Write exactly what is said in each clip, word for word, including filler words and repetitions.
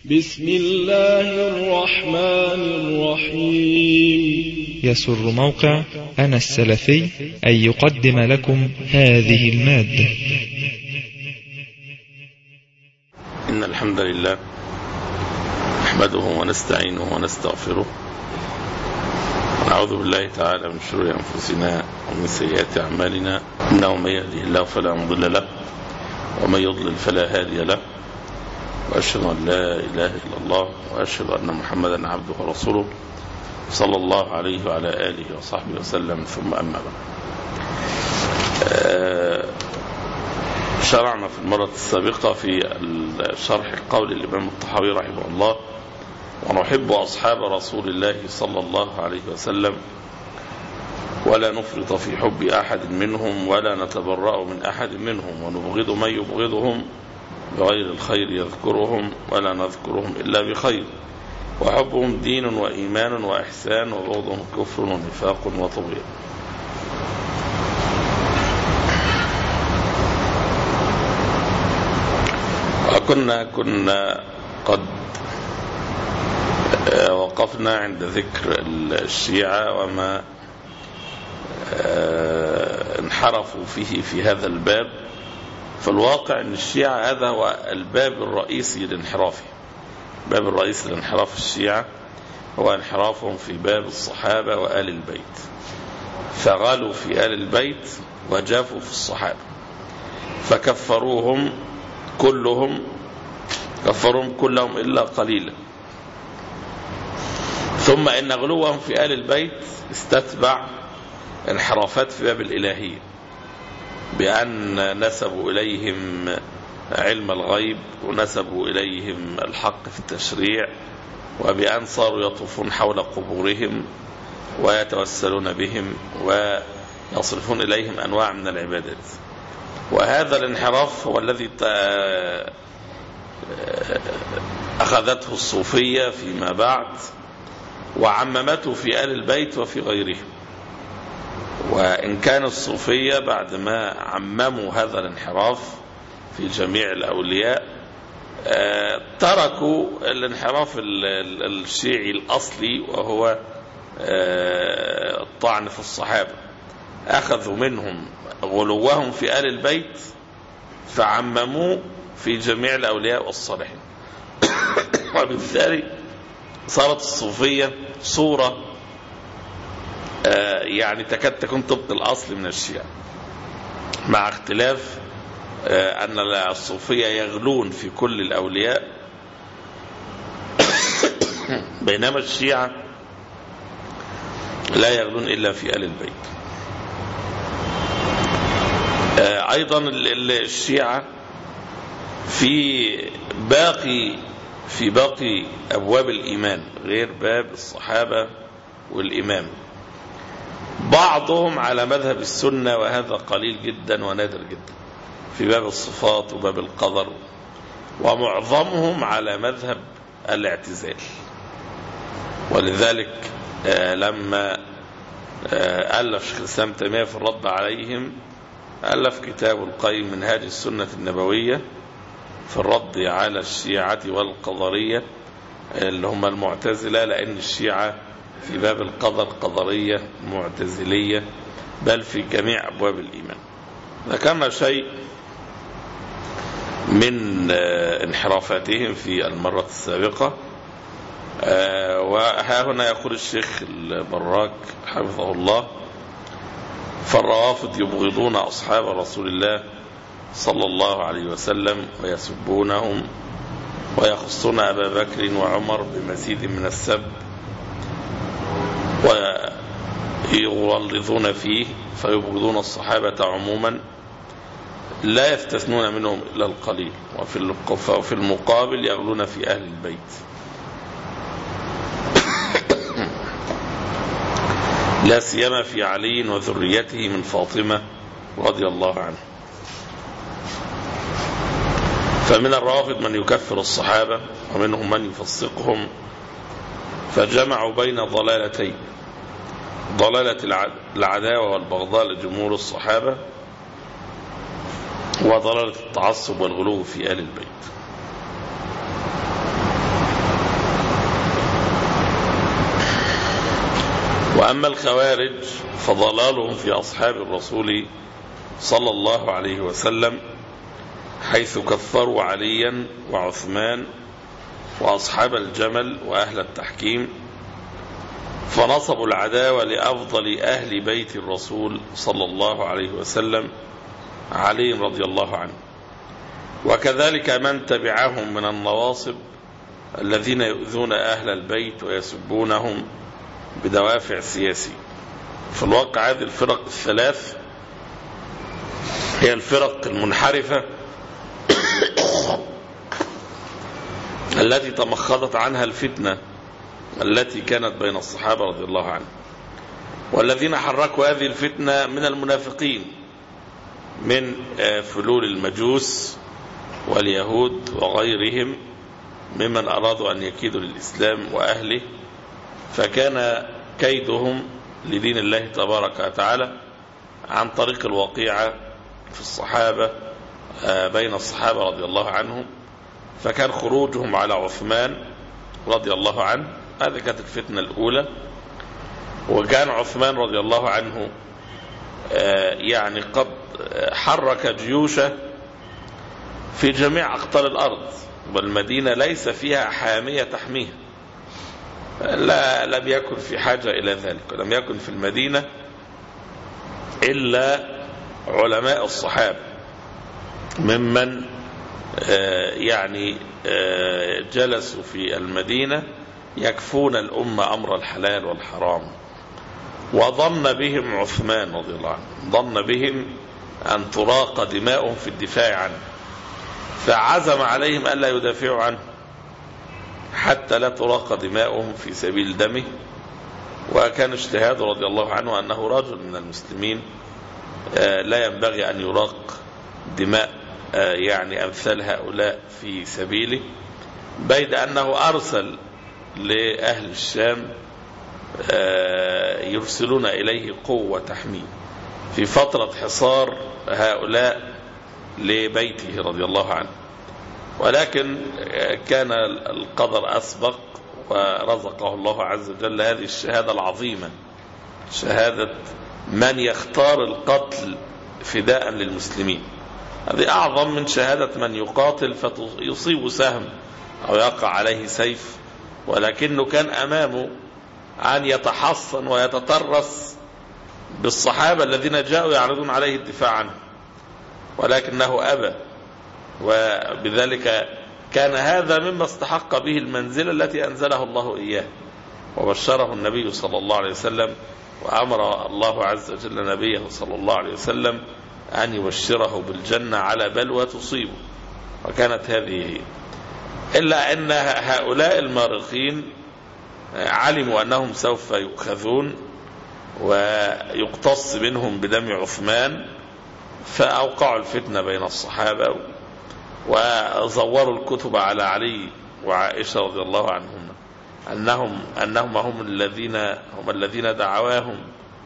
بسم الله الرحمن الرحيم. يسر موقع أنا السلفي أن يقدم لكم هذه المادة. إن الحمد لله نحمده ونستعينه ونستغفره ونعوذ بالله تعالى من شرور أنفسنا ومن سيئات أعمالنا، إنه من يهده الله فلا مضل له ومن يضلل فلا هادي له، وأشهد أن لا إله إلا الله وأشهد أن محمدا عبده ورسوله صلى الله عليه وعلى آله وصحبه وسلم، ثم أما بعد. شرعنا في المرة السابقة في شرح قول الإمام الطحاوي رحمه الله: ونحب أصحاب رسول الله صلى الله عليه وسلم ولا نفرط في حب أحد منهم ولا نتبرأ من أحد منهم ونبغض من يبغضهم بغير الخير يذكرهم ولا نذكرهم إلا بخير، وحبهم دين وإيمان وإحسان وبغضهم كفر ونفاق وطغيان. وكنا كنا قد وقفنا عند ذكر الشيعة وما انحرفوا فيه في هذا الباب. في الواقع أن الشيعة هذا هو الباب الرئيسي لانحرافه. الباب الرئيسي لانحراف الشيعة هو انحرافهم في باب الصحابة وآل البيت، فغالوا في آل البيت وجافوا في الصحابة، فكفروهم كلهم كفروهم كلهم إلا قليلا. ثم إن غلوهم في آل البيت استتبع انحرافات في باب الإلهية، بأن نسبوا إليهم علم الغيب ونسبوا إليهم الحق في التشريع، وبأن صاروا يطوفون حول قبورهم ويتوسلون بهم ويصرفون إليهم أنواع من العبادات. وهذا الانحراف هو الذي أخذته الصوفية فيما بعد وعممته في آل البيت وفي غيرهم. وإن كان الصوفية بعد ما عمموا هذا الانحراف في جميع الأولياء تركوا الانحراف الشيعي الأصلي وهو الطعن في الصحابة، أخذوا منهم غلوهم في آل البيت فعمموا في جميع الأولياء والصالحين. وبالتالي صارت الصوفية صورة يعني تكاد تكون طبق الأصل من الشيعة، مع اختلاف أن الصوفية يغلون في كل الأولياء بينما الشيعة لا يغلون إلا في آل البيت. أيضا الشيعة في باقي في باقي أبواب الإيمان غير باب الصحابة والإمام، بعضهم على مذهب السنة وهذا قليل جدا ونادر جدا في باب الصفات وباب القدر، ومعظمهم على مذهب الاعتزال. ولذلك لما ألف شيخ الإسلام تيمية في الرد عليهم ألف كتاب القيم منهاج السنة النبوية في الرد على الشيعة والقدرية اللي هم المعتزلة، لأن الشيعة في باب القدر قدرية معتزلية بل في جميع أبواب الإيمان. ذكرنا شيء من انحرافاتهم في المرة السابقة، وها هنا يقول الشيخ البراك حفظه الله: فالروافض يبغضون أصحاب رسول الله صلى الله عليه وسلم ويسبونهم ويخصون أبا بكر وعمر بمزيد من السب ويغلظون فيه، فيبغضون الصحابة عموما لا يستثنون منهم إلا القليل، وفي المقابل يغلون في أهل البيت. لا سيما في علي وذريته من فاطمة رضي الله عنه. فمن الروافض من يكفر الصحابة ومنهم من يفسقهم، فجمعوا بين ضلالتين: ضلالة العداوة والبغضاء لجمهور الصحابة، وضلالة التعصب والغلو في آل البيت. وأما الخوارج فضلالهم في أصحاب الرسول صلى الله عليه وسلم، حيث كفروا عليا وعثمان وأصحاب الجمل وأهل التحكيم، فنصبوا العداوة لأفضل أهل بيت الرسول صلى الله عليه وسلم، علي رضي الله عنه، وكذلك من تبعهم من النواصب الذين يؤذون أهل البيت ويسبونهم بدوافع سياسية. في الواقع هذه الفرق الثلاث هي الفرق المنحرفة التي تمخضت عنها الفتنة التي كانت بين الصحابة رضي الله عنهم، والذين حركوا هذه الفتنة من المنافقين من فلول المجوس واليهود وغيرهم ممن أرادوا أن يكيدوا للإسلام وأهله، فكان كيدهم لدين الله تبارك وتعالى عن طريق الوقيعة في الصحابة بين الصحابة رضي الله عنهم. فكان خروجهم على عثمان رضي الله عنه، هذه كانت الفتنة الأولى. وكان عثمان رضي الله عنه يعني قد حرك جيوشه في جميع أقطار الأرض، والمدينة ليس فيها حامية تحميها، لا لم يكن في حاجة إلى ذلك، ولم يكن في المدينة إلا علماء الصحابة ممن يعني جلسوا في المدينة يكفون الأمة أمر الحلال والحرام. وظن بهم عثمان رضي الله عنه، ظن بهم أن تراق دماؤهم في الدفاع عنه، فعزم عليهم ألا يدافعوا عنه حتى لا تراق دماؤهم في سبيل دمه. وكان اجتهاد رضي الله عنه أنه رجل من المسلمين لا ينبغي أن يراق دماء يعني أمثال هؤلاء في سبيله، بيد أنه أرسل لأهل الشام يرسلون إليه قوة تحميه في فترة حصار هؤلاء لبيته رضي الله عنه. ولكن كان القدر أسبق ورزقه الله عز وجل هذه الشهادة العظيمة، شهادة من يختار القتل فداء للمسلمين. هذه أعظم من شهادة من يقاتل فيصيب سهم أو يقع عليه سيف، ولكنه كان أمامه أن يتحصن ويتطرس بالصحابة الذين جاءوا يعرضون عليه الدفاع عنه، ولكنه أبى. وبذلك كان هذا مما استحق به المنزلة التي أنزله الله إياه، وبشره النبي صلى الله عليه وسلم، وأمر الله عز وجل نبيه صلى الله عليه وسلم أن يبشره بالجنة على بلوى تصيبه، وكانت هذه هي. إلا أن هؤلاء المارقين علموا أنهم سوف يؤخذون ويقتص منهم بدم عثمان، فأوقعوا الفتنة بين الصحابة وزوروا الكتب على علي وعائشة رضي الله عنهم أنهم أنهم هم الذين هم الذين دعواهم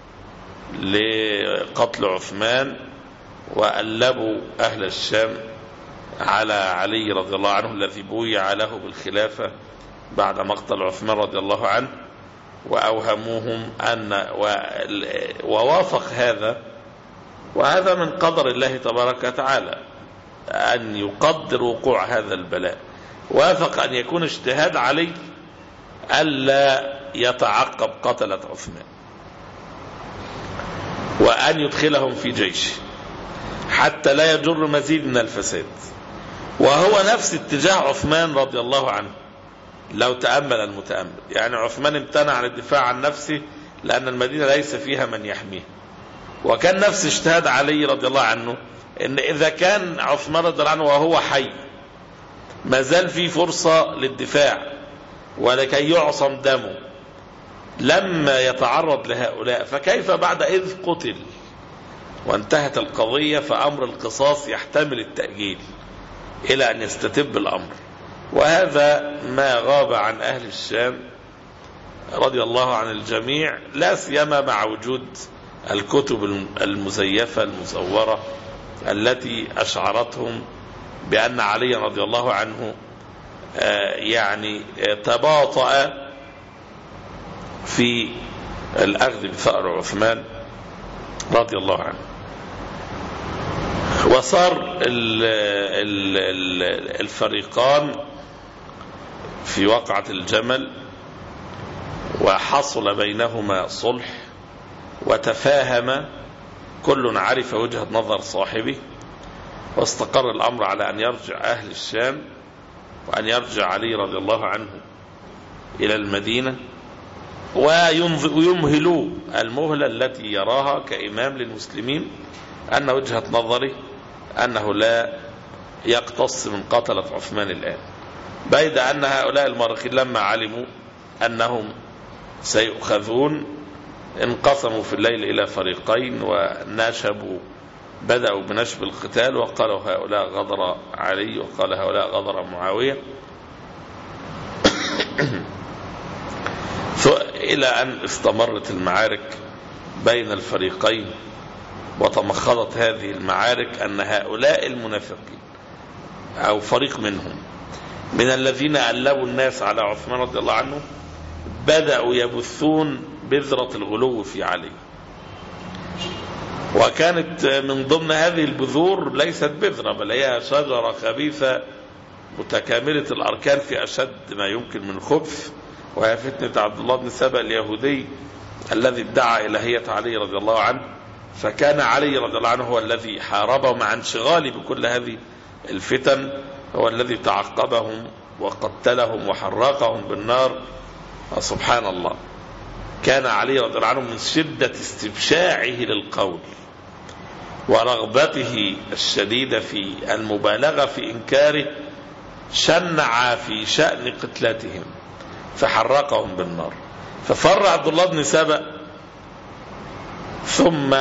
لقتل عثمان، وألبوا أهل الشام على علي رضي الله عنه الذي بويع له بالخلافة بعد مقتل عثمان رضي الله عنه، وأوهموهم أن ووافق هذا، وهذا من قدر الله تبارك وتعالى أن يقدر وقوع هذا البلاء. وافق أن يكون اجتهاد علي ألا يتعقب قتلة عثمان، وأن يدخلهم في جيشه حتى لا يجر مزيد من الفساد، وهو نفس اتجاه عثمان رضي الله عنه لو تأمل المتأمل. يعني عثمان امتنع عن الدفاع عن نفسه لأن المدينة ليس فيها من يحميه، وكان نفس اجتهاد علي رضي الله عنه إن إذا كان عثمان رضي الله عنه وهو حي ما زال في فرصة للدفاع ولكي يعصم دمه لما يتعرض لهؤلاء، فكيف بعد إذ قتل وانتهت القضية فأمر القصاص يحتمل التأجيل إلى أن يستتب الأمر. وهذا ما غاب عن أهل الشام رضي الله عن الجميع، لا سيما مع وجود الكتب المزيفة المزورة التي أشعرتهم بأن علي رضي الله عنه يعني تباطأ في الأخذ بثأر عثمان رضي الله عنه. وصار الفريقان في وقعة الجمل وحصل بينهما صلح وتفاهم، كل عرف وجهة نظر صاحبه، واستقر الأمر على أن يرجع أهل الشام وأن يرجع علي رضي الله عنه إلى المدينة ويمهلوا المهلة التي يراها كإمام للمسلمين، أن وجهة نظره أنه لا يقتص من قتلة عثمان الآن، بيد أن هؤلاء المارقين لما علموا أنهم سيؤخذون انقسموا في الليل إلى فريقين ونشبوا، بدأوا بنشب القتال، وقالوا هؤلاء غدر علي وقال هؤلاء غدر معاوية إلى أن استمرت المعارك بين الفريقين، وتمخضت هذه المعارك أن هؤلاء المنافقين أو فريق منهم من الذين ألبوا الناس على عثمان رضي الله عنه بدأوا يبثون بذرة الغلو في علي. وكانت من ضمن هذه البذور ليست بذرة بل هي شجرة خبيثة متكاملة الأركان في أشد ما يمكن من الخبث، وهي فتنة عبد الله بن سبأ اليهودي الذي ادعى إلهية علي رضي الله عنه، فكان علي رضي الله عنه هو الذي حاربه مع انشغاله بكل هذه الفتن، هو الذي تعقبهم وقتلهم وحرقهم بالنار. سبحان الله، كان علي رضي الله عنه من شدة استبشاعه للقول ورغبته الشديدة في المبالغة في إنكاره شنع في شأن قتلتهم فحرقهم بالنار. ففر عبد الله بن سبأ ثم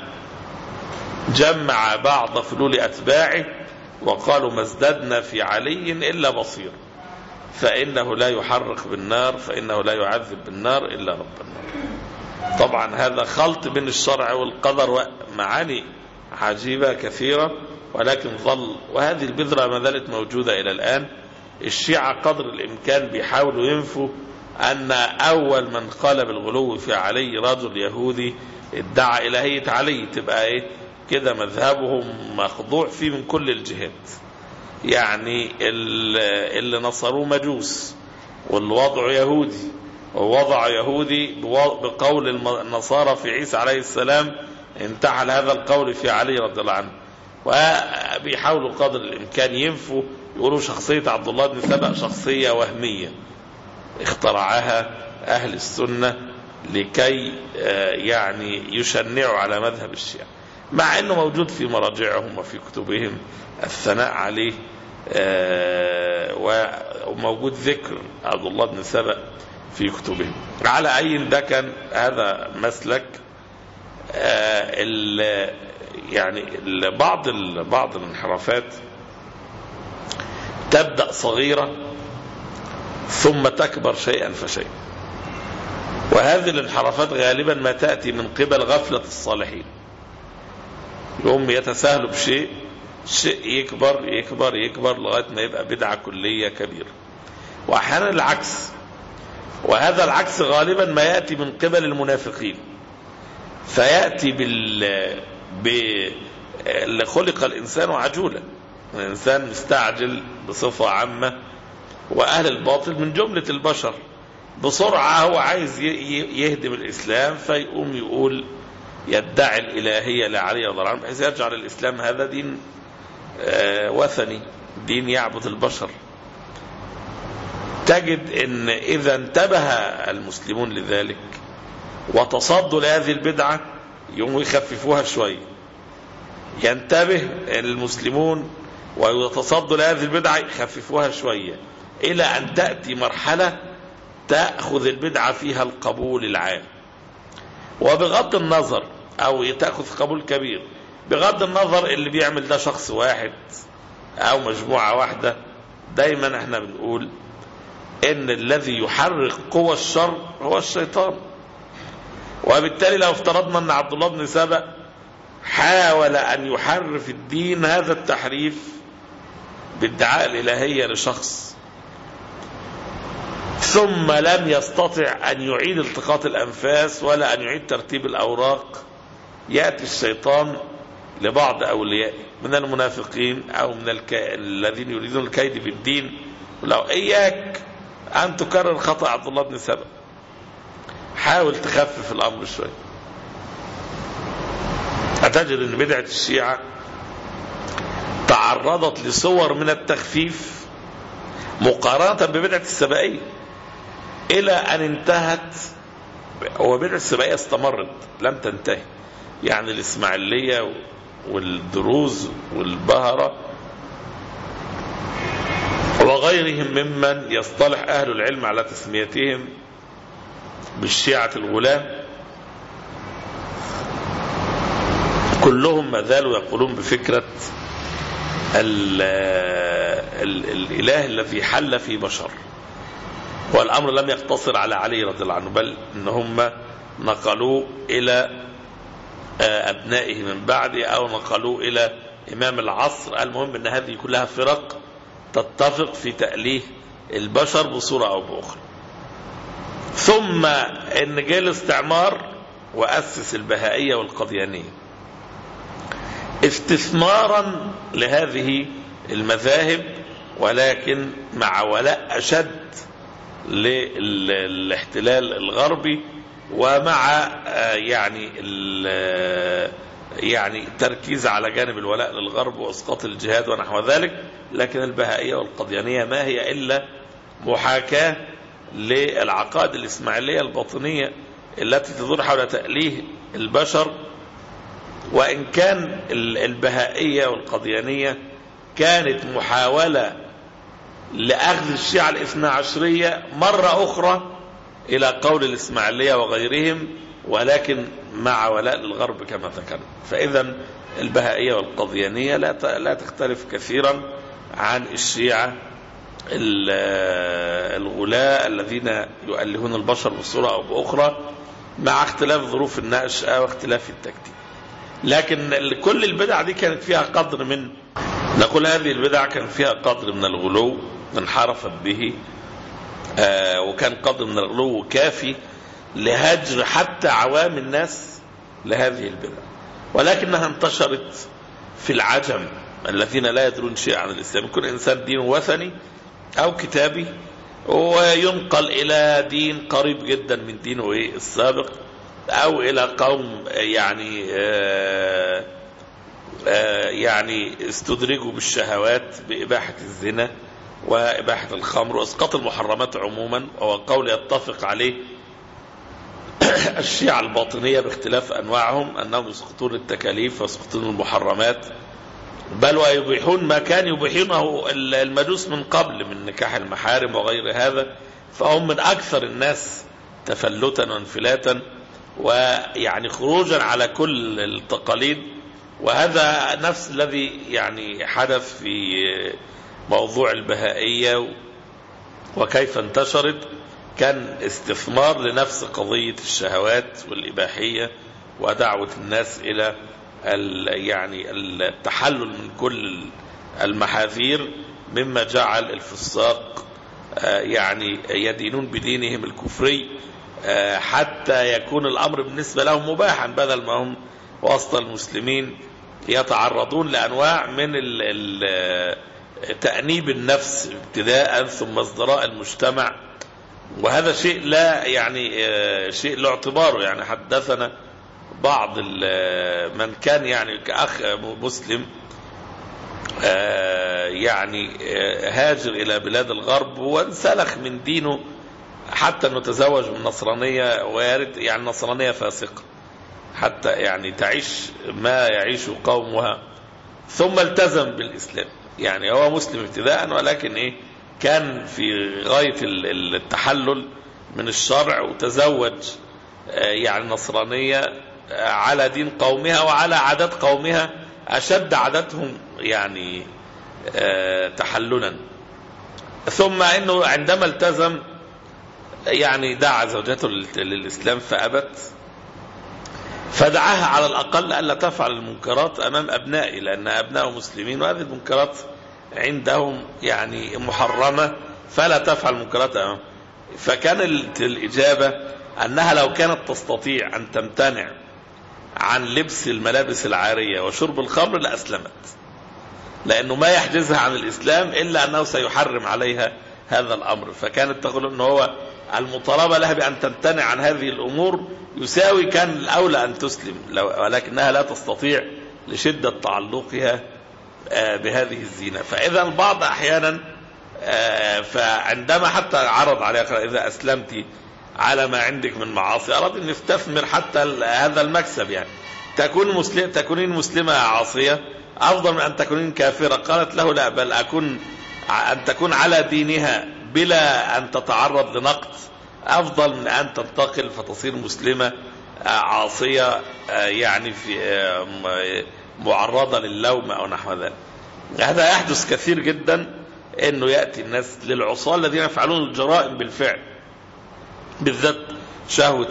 جمع بعض فلول أتباعه وقالوا ما ازددنا في علي إلا بصير، فإنه لا يحرق بالنار، فإنه لا يعذب بالنار إلا رب النار. طبعا هذا خلط بين الشرع والقدر ومعاني عجيبة كثيرة، ولكن ظل وهذه البذرة ما زالت موجودة إلى الآن. الشيعة قدر الإمكان بيحاولوا ينفوا أن أول من قال بالغلو في علي رجل يهودي ادعى إلهية علي، تبقى إيه كده مذهبهم مخضوع فيه من كل الجهات. يعني اللي نصروه مجوس، والوضع يهودي، ووضع يهودي بقول النصارى في عيسى عليه السلام انتحل هذا القول في علي رضي الله عنه. وبيحاولوا قدر الإمكان ينفوا، يقولوا شخصية عبد الله بن سبأ شخصية وهمية اخترعها أهل السنة لكي يعني يشنعوا على مذهب الشيعة، مع أنه موجود في مراجعهم وفي كتبهم الثناء عليه، وموجود ذكر عبد الله بن سبأ في كتبهم. على أي ده كان هذا مسلك يعني بعض بعض الانحرافات تبدأ صغيرة ثم تكبر شيئا فشيئا، وهذه الانحرافات غالبا ما تأتي من قبل غفلة الصالحين، يوم يتساهلوا بشيء، شيء يكبر يكبر يكبر لغاية ما يبقى بدعة كلية كبيرة. وأحيانا العكس، وهذا العكس غالبا ما يأتي من قبل المنافقين، فيأتي بال اللي خلق الإنسان عجولا، الإنسان مستعجل بصفة عامة، وأهل الباطل من جملة البشر بسرعة هو عايز يهدم الإسلام، فيقوم يقول يدعي الإلهية لعلي رضي الله عنه بحيث يجعل الإسلام هذا دين وثني، دين يعبد البشر. تجد ان اذا انتبه المسلمون لذلك وتصدوا لهذه البدعة يوم يخففوها شوية، ينتبه المسلمون ويتصدوا لهذه البدعة يخففوها شوية، الى ان تأتي مرحلة تأخذ البدعة فيها القبول العام، وبغض النظر او تأخذ قبول كبير، بغض النظر اللي بيعمل ده شخص واحد او مجموعة واحدة. دايما احنا بنقول ان الذي يحرك قوى الشر هو الشيطان، وبالتالي لو افترضنا ان عبد الله بن سبأ حاول ان يحرف الدين هذا التحريف بادعاء الالهية لشخص، ثم لم يستطع أن يعيد التقاط الأنفاس ولا أن يعيد ترتيب الأوراق، يأتي الشيطان لبعض أوليائه من المنافقين أو من الك... الذين يريدون الكيد في الدين، لو إياك أن تكرر خطأ عبد الله بن سبأ، حاول تخفف الأمر شوي. أتجد أن بدعة الشيعة تعرضت لصور من التخفيف مقارنة ببدعة السبائية، إلى أن انتهت. وبدعة السبائية استمرت لم تنتهي، يعني الإسماعيلية والدروز والبهرة وغيرهم ممن يصطلح أهل العلم على تسميتهم بالشيعة الغلاة، كلهم ما زالوا يقولون بفكرة ال ال الإله الذي حل في بشر. والأمر لم يقتصر على علي رضي الله عنه، بل إن هم نقلوه إلى أبنائه من بعده أو نقلوه إلى إمام العصر. المهم أن هذه كلها فرق تتفق في تأليه البشر بصورة أو بأخرى. ثم إن جاء الاستعمار وأسس البهائية والقديانية استثمارا لهذه المذاهب، ولكن مع ولاء أشد للاحتلال الغربي، ومع يعني يعني تركيز على جانب الولاء للغرب واسقاط الجهاد ونحو ذلك. لكن البهائية والقديانية ما هي إلا محاكاة للعقائد الإسماعيلية الباطنية التي تدور حول تأليه البشر. وإن كان البهائية والقديانية كانت محاولة لأخذ الشيعة الاثنى عشرية مرة أخرى إلى قول الإسماعيلية وغيرهم، ولكن مع ولاء للغرب كما ذكرنا. فإذا البهائية والقديانية لا لا تختلف كثيرا عن الشيعة الغلاة الذين يؤلهون البشر بصورة أو بأخرى، مع اختلاف ظروف النشأة واختلاف التكتيك. لكن كل البدع دي كانت فيها قدر من نقول هذه البدع كان فيها قدر من الغلو انحرفت به، آه وكان قدر من الغلو كافي لهجر حتى عوام الناس لهذه البدع، ولكنها انتشرت في العجم الذين لا يدرون شيئا عن الإسلام. يكون إنسان دينه وثني أو كتابي وينقل إلى دين قريب جدا من دينه السابق، أو إلى قوم يعني آه آه يعني استدرجوا بالشهوات بإباحة الزنا وإباحة الخمر وإسقاط المحرمات عموما، وهو قول يتفق عليه الشيعة الباطنية باختلاف أنواعهم أنهم يسقطون التكاليف ويسقطون المحرمات، بل ويبيحون ما كان يبيحونه المجوس من قبل من نكاح المحارم وغير هذا. فهم من أكثر الناس تفلتا وانفلاتا ويعني خروجا على كل التقاليد. وهذا نفس الذي يعني حدث في موضوع البهائية وكيف انتشرت، كان استثمار لنفس قضية الشهوات والإباحية ودعوة الناس إلى يعني التحلل من كل المحاذير، مما جعل الفساق يعني يدينون بدينهم الكفري حتى يكون الأمر بالنسبة لهم مباحا، بدل ما هم وسط المسلمين يتعرضون لأنواع من تأنيب النفس ابتداء ثم ازدراء المجتمع. وهذا شيء لا يعني شيء له اعتباره. يعني حدثنا بعض من كان يعني كأخ مسلم يعني هاجر إلى بلاد الغرب وانسلخ من دينه حتى أنه تزوج من نصرانية، ويارد يعني نصرانية فاسقة حتى يعني تعيش ما يعيش قومها، ثم التزم بالإسلام. يعني هو مسلم ابتداء، ولكن إيه كان في غاية التحلل من الشرع، وتزوج يعني نصرانية على دين قومها وعلى عادات قومها أشد عاداتهم يعني تحللا. ثم إنه عندما التزم يعني دعا زوجته للإسلام فأبت، فدعاها على الأقل ألا تفعل المنكرات أمام أبنائي، لأن أبنائه مسلمين وهذه المنكرات عندهم يعني محرمة، فلا تفعل المنكرات أمام. فكان الإجابة أنها لو كانت تستطيع أن تمتنع عن لبس الملابس العارية وشرب الخمر لأسلمت، لأنه ما يحجزها عن الإسلام إلا أنه سيحرم عليها هذا الأمر. فكانت تقول أنه هو المطالبة لها بأن تمتنع عن هذه الأمور يساوي كان الأولى أن تسلم، ولكنها لا تستطيع لشدة تعلقها بهذه الزينة. فإذا البعض أحيانا فعندما حتى عرض عليها إذا أسلمت على ما عندك من معاصي أراد أن يستثمر حتى هذا المكسب، يعني تكون مسلم تكونين مسلمة عاصية أفضل من أن تكونين كافرة. قالت له لا، بل أكون أن تكون على دينها بلا أن تتعرض لنقد أفضل من أن تنتقل فتصير مسلمة عاصية يعني في معرضة للوم أو نحو ذلك. هذا يحدث كثير جدا، أنه يأتي الناس للعصاة الذين يفعلون الجرائم بالفعل، بالذات شهوة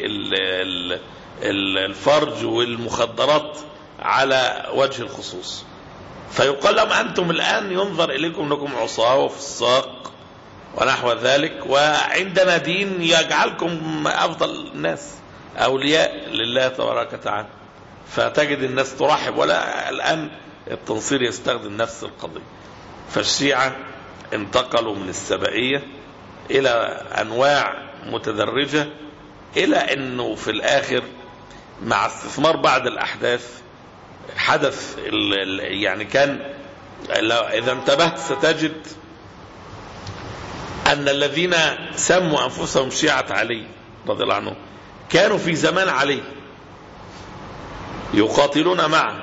الفرج والمخدرات على وجه الخصوص، فيقال لهم أنتم الآن ينظر إليكم أنكم عصاة وفساق ونحو ذلك، وعندنا دين يجعلكم أفضل الناس أولياء لله تبارك وتعالى. فتجد الناس ترحب، ولا الآن التنصير يستخدم نفس القضية. فالشيعة انتقلوا من السبائية إلى أنواع متدرجة، إلى أنه في الآخر مع استثمار بعض الأحداث حدث يعني كان إذا انتبهت ستجد أن الذين سموا أنفسهم شيعة علي رضي الله عنه كانوا في زمان علي يقاتلون معه،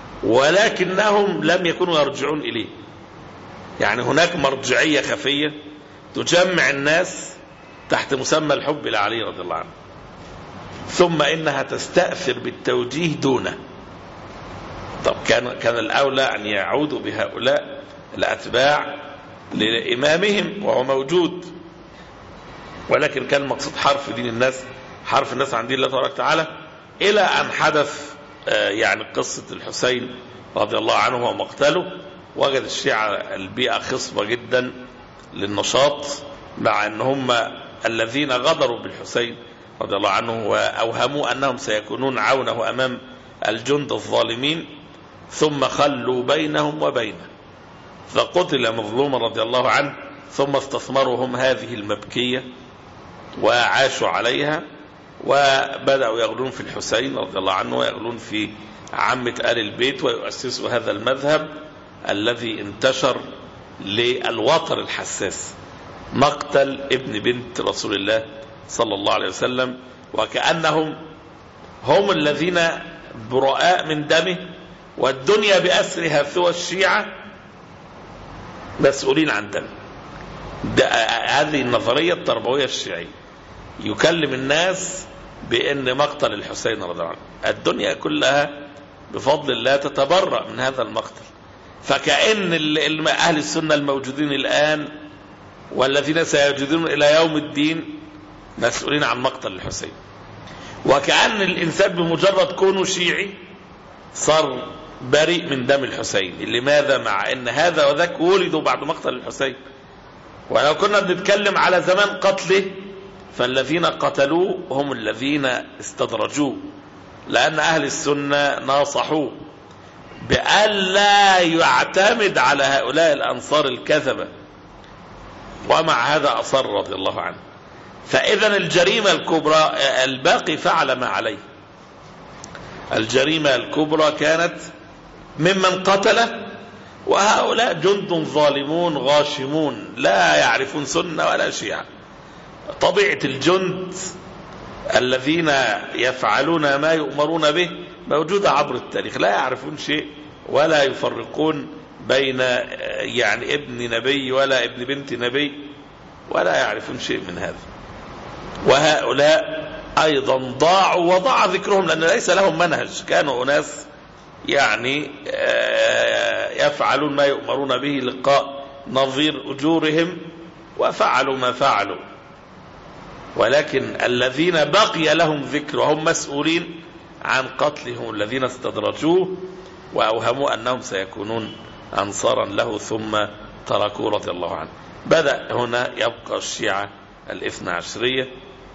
ولكنهم لم يكونوا يرجعون إليه. يعني هناك مرجعية خفية تجمع الناس تحت مسمى الحب لعلي رضي الله عنه، ثم إنها تستأثر بالتوجيه دونه. طب كان كان الأولى أن يعودوا بهؤلاء الأتباع لإمامهم وهو موجود، ولكن كان المقصود حرف دين الناس، حرف الناس عن دين الله تبارك وتعالى، إلى أن حدث يعني قصة الحسين رضي الله عنه ومقتله. وجد الشيعة البيئة خصبة جدا للنشاط، مع أن هم الذين غدروا بالحسين رضي الله عنه وأوهموا أنهم سيكونون عونه أمام الجند الظالمين، ثم خلوا بينهم وبينه فقتل مظلوما رضي الله عنه. ثم استثمروا هم هذه المبكية وعاشوا عليها، وبدأوا يغلون في الحسين رضي الله عنه ويغلون في عامة آل البيت، ويؤسسوا هذا المذهب الذي انتشر للوتر الحساس، مقتل ابن بنت رسول الله صلى الله عليه وسلم، وكأنهم هم الذين براء من دمه، والدنيا بأسرها سوى الشيعة مسؤولين عن دمه. هذه النظرية التربوية الشيعية، يكلم الناس بأن مقتل الحسين رضي الله عنه الدنيا كلها بفضل الله تتبرأ من هذا المقتل. فكأن أهل السنة الموجودين الآن والذين سيوجدون إلى يوم الدين مسؤولين عن مقتل الحسين، وكأن الإنسان بمجرد كونه شيعي صار بريء من دم الحسين. لماذا؟ مع أن هذا وذاك ولدوا بعد مقتل الحسين. ولو كنا بنتكلم على زمان قتله فالذين قتلوه هم الذين استدرجوه، لأن أهل السنة ناصحوه بألا يعتمد على هؤلاء الأنصار الكذبة، ومع هذا أصر رضي الله عنه. فإذا الجريمة الكبرى الباقي فعل ما عليه. الجريمة الكبرى كانت ممن قتله، وهؤلاء جند ظالمون غاشمون لا يعرفون سنة ولا شيعة. طبيعة الجند الذين يفعلون ما يؤمرون به موجودة عبر التاريخ، لا يعرفون شيء ولا يفرقون بين يعني ابن نبي ولا ابن بنت نبي، ولا يعرفون شيء من هذا. وهؤلاء أيضا ضاعوا وضاع ذكرهم، لأن ليس لهم منهج. كانوا أناس يعني يفعلون ما يؤمرون به لقاء نظير أجورهم وفعلوا ما فعلوا، ولكن الذين بقي لهم ذكر وهم مسؤولين عن قتلهم الذين استدرجوه وأوهموا أنهم سيكونون أنصارا له ثم تركوه رضي الله عنه. بدأ هنا يبقى الشيعة الاثنى عشرية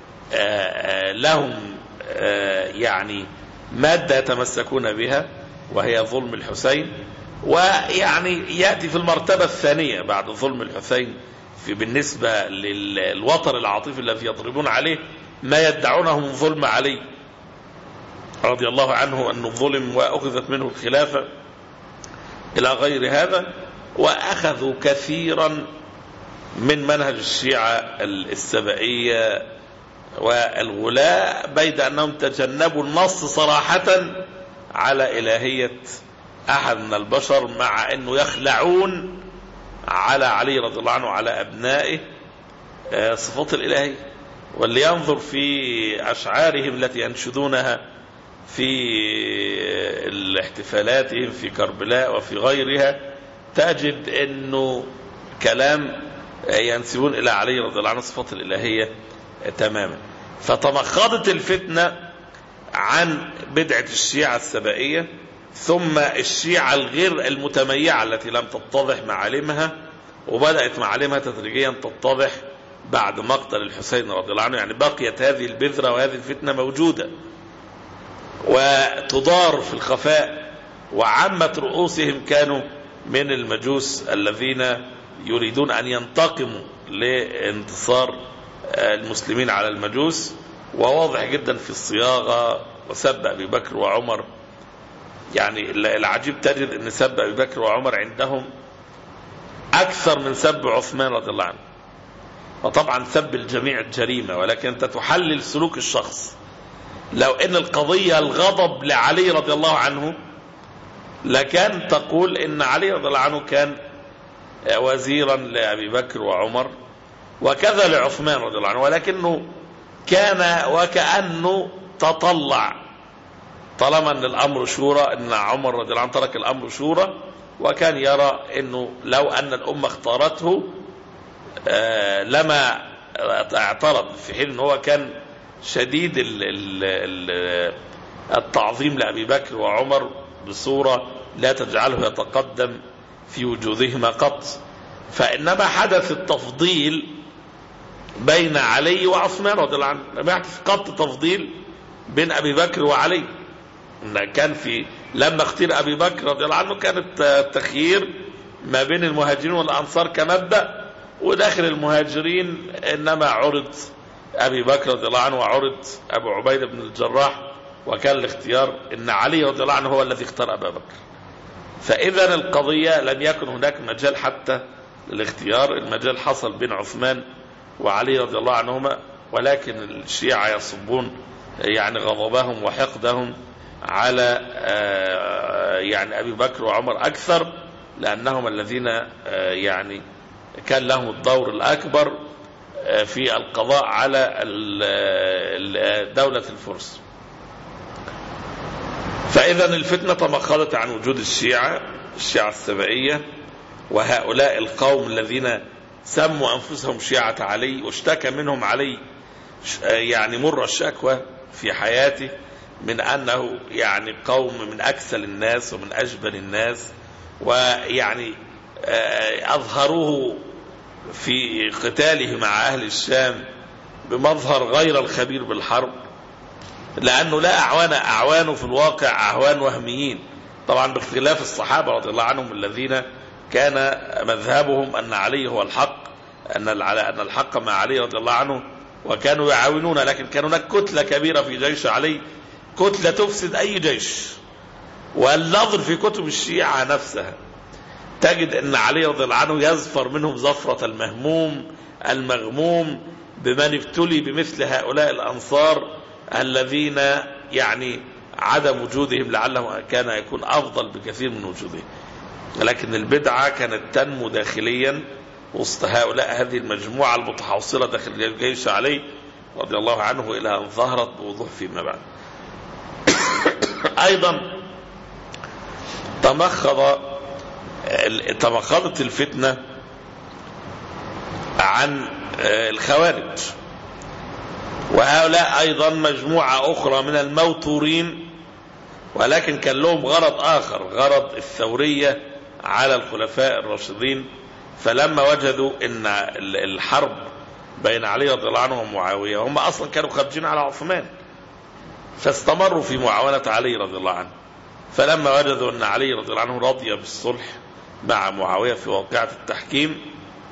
لهم يعني مادة يتمسكون بها وهي ظلم الحسين، ويعني يأتي في المرتبة الثانية بعد ظلم الحسين في بالنسبة للوتر العاطفي الذي يضربون عليه ما يدعونه من ظلم علي رضي الله عنه أنه ظلم وأخذت منه الخلافة إلى غير هذا. وأخذوا كثيرا من منهج الشيعة السبائية والغلاء، بيد أنهم تجنبوا النص صراحة على إلهية أحد من البشر، مع أنه يخلعون على علي رضي الله عنه وعلى أبنائه صفات الإلهية. واللي ينظر في أشعارهم التي ينشدونها في الاحتفالاتهم في كربلاء وفي غيرها تجد أنه كلام ينسبون إلى علي رضي الله عنه صفات الإلهية تماما. فتمخضت الفتنة عن بدعة الشيعة السبائية، ثم الشيعة الغير المتميعة التي لم تتضح معالمها، وبدأت معالمها تدريجيا تتضح بعد مقتل الحسين رضي الله عنه. يعني بقيت هذه البذرة وهذه الفتنة موجودة وتدار في الخفاء، وعامة رؤوسهم كانوا من المجوس الذين يريدون أن ينتقموا لانتصار المسلمين على المجوس. وواضح جدا في الصياغة، وسب أبي بكر وعمر. يعني العجيب تجد أن سب أبي بكر وعمر عندهم أكثر من سب عثمان رضي الله عنه. وطبعا سب الجميع جريمة، ولكن أنت تحلل سلوك الشخص. لو أن القضية الغضب لعلي رضي الله عنه لكان تقول أن علي رضي الله عنه كان وزيرا لأبي بكر وعمر، وكذا لعثمان رضي الله عنه، ولكنه كان وكأنه تطلع طالما أن الأمر شورى، أن عمر رضي الله عنه ترك الأمر شورى، وكان يرى أنه لو أن الأمة اختارته لما اعترض، في حين أنه هو كان شديد التعظيم لأبي بكر وعمر بصورة لا تجعله يتقدم في وجودهما قط. فإنما حدث التفضيل بين علي وعثمان رضي الله عنه، لم يحدث قط تفضيل بين أبي بكر وعلي. كان في لما اختير أبي بكر رضي الله عنه كانت التخيير ما بين المهاجرين والأنصار كمبدأ، وداخل المهاجرين إنما عرض أبي بكر رضي الله عنه وعرض أبو عبيدة بن الجراح، وكان الاختيار إن علي رضي الله عنه هو الذي اختار أبا بكر. فإذا القضية لم يكن هناك مجال حتى للاختيار، المجال حصل بين عثمان وعلي رضي الله عنهما. ولكن الشيعة يصبون يعني غضبهم وحقدهم على يعني أبي بكر وعمر أكثر، لأنهم الذين يعني كان لهم الدور الأكبر في القضاء على دولة الفرس. فإذا الفتنة تمخضت عن وجود الشيعة الشيعة السبائية، وهؤلاء القوم الذين سموا أنفسهم شيعة علي، واشتكى منهم علي يعني مر الشكوى في حياته من أنه يعني قوم من أكسل الناس ومن أجبن الناس، ويعني أظهروه في قتاله مع أهل الشام بمظهر غير الخبير بالحرب، لأنه لا أعوان أعوانه في الواقع أعوان وهميين، طبعا باختلاف الصحابة رضي الله عنهم الذين كان مذهبهم أن علي هو الحق، أن أن الحق مع علي رضي الله عنه، وكانوا يعاونون. لكن كان هناك كتلة كبيرة في جيش علي، كتلة تفسد أي جيش. والنظر في كتب الشيعة نفسها تجد أن علي رضي الله عنه يزفر منهم زفرة المهموم المغموم بمن ابتلي بمثل هؤلاء الأنصار الذين يعني عدم وجودهم لعله كان يكون أفضل بكثير من وجودهم. لكن البدعة كانت تنمو داخليا وسط هؤلاء هذه المجموعة المتحوصلة داخل جيش علي رضي الله عنه إلى أن ظهرت بوضوح فيما بعد. أيضا تمخض تمخضت الفتنة عن الخوارج، وهؤلاء أيضا مجموعة أخرى من الموتورين، ولكن كان لهم غرض آخر، غرض الثورية على الخلفاء الراشدين. فلما وجدوا أن الحرب بين علي رضي الله عنه ومعاوية، هم أصلا كانوا خارجين على عثمان، فاستمروا في معاونة علي رضي الله عنه. فلما وجدوا أن علي رضي الله عنه رضي بالصلح مع معاوية في واقعة التحكيم،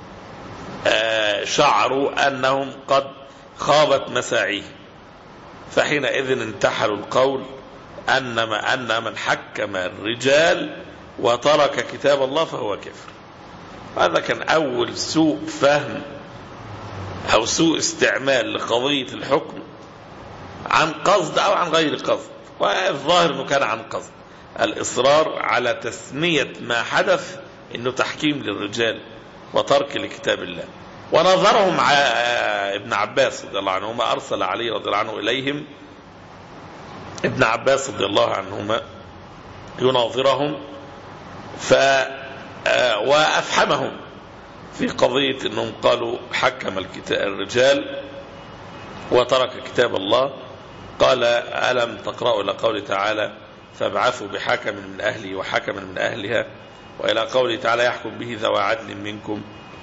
شعروا أنهم قد خابت مساعيه، فحينئذ انتحلوا القول أن أن من حكم الرجال وترك كتاب الله فهو كفر. هذا كان أول سوء فهم أو سوء استعمال لقضية الحكم عن قصد أو عن غير قصد، والظاهر أنه كان عن قصد، الإصرار على تسمية ما حدث أنه تحكيم للرجال وترك لكتاب الله. ونظرهم ابن عباس رضي الله عنهما، أرسل علي رضي الله عنه إليهم ابن عباس رضي الله عنهما يناظرهم ف وأفحمهم في قضية أنهم قالوا حكم الرجال وترك كتاب الله. قال ألم تقرأوا إلى قوله تعالى فابعثوا بحكم من أهله وحكم من أهلها، وإلى قوله تعالى يحكم به ذوى عدل منكم.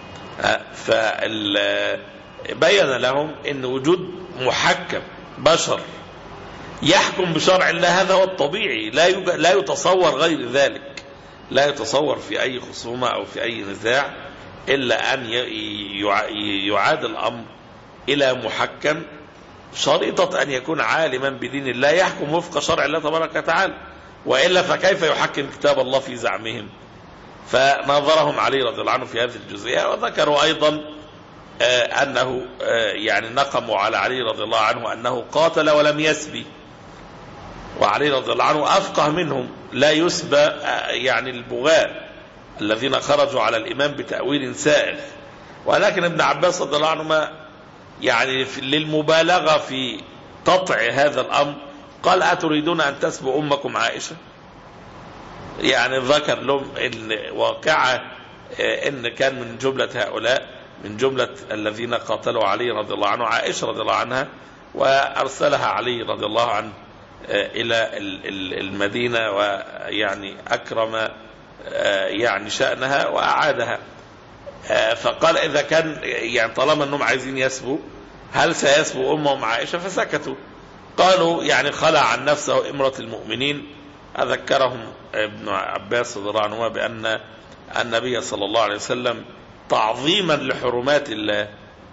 فبين لهم أن وجود محكم بشر يحكم بشرع الله هذا هو الطبيعي، لا لا يتصور غير ذلك، لا يتصور في أي خصومة أو في أي نزاع إلا أن يعاد الأمر إلى محكم، شريطة أن يكون عالما بدين الله يحكم وفق شرع الله تبارك وتعالى، وإلا فكيف يحكم كتاب الله في زعمهم؟ فنظرهم علي رضي الله عنه في هذه الجزئية. وذكروا أيضا أنه يعني نقموا على علي رضي الله عنه أنه قاتل ولم يسبي، وعلي رضي الله عنه أفقه منهم، لا يسبى يعني البغاة الذين خرجوا على الإمام بتأويل سائغ. ولكن ابن عباس رضي الله عنهما يعني للمبالغة في قطع هذا الأمر قال أتريدون أن تسبوا أمكم عائشة؟ يعني ذكر لهم الواقعة إن كان من جملة هؤلاء من جملة الذين قاتلوا علي رضي الله عنه عائشة رضي الله عنها، وأرسلها علي رضي الله عنه إلى المدينة ويعني أكرم يعني شأنها وأعادها. فقال إذا كان يعني طالما أنهم عايزين يسبوا هل سيسبوا أمهم عائشة؟ فسكتوا. قالوا يعني خلع عن نفسه إمرة المؤمنين. أذكرهم ابن عباس رضي الله عنهما بأن النبي صلى الله عليه وسلم تعظيما لحرمات الله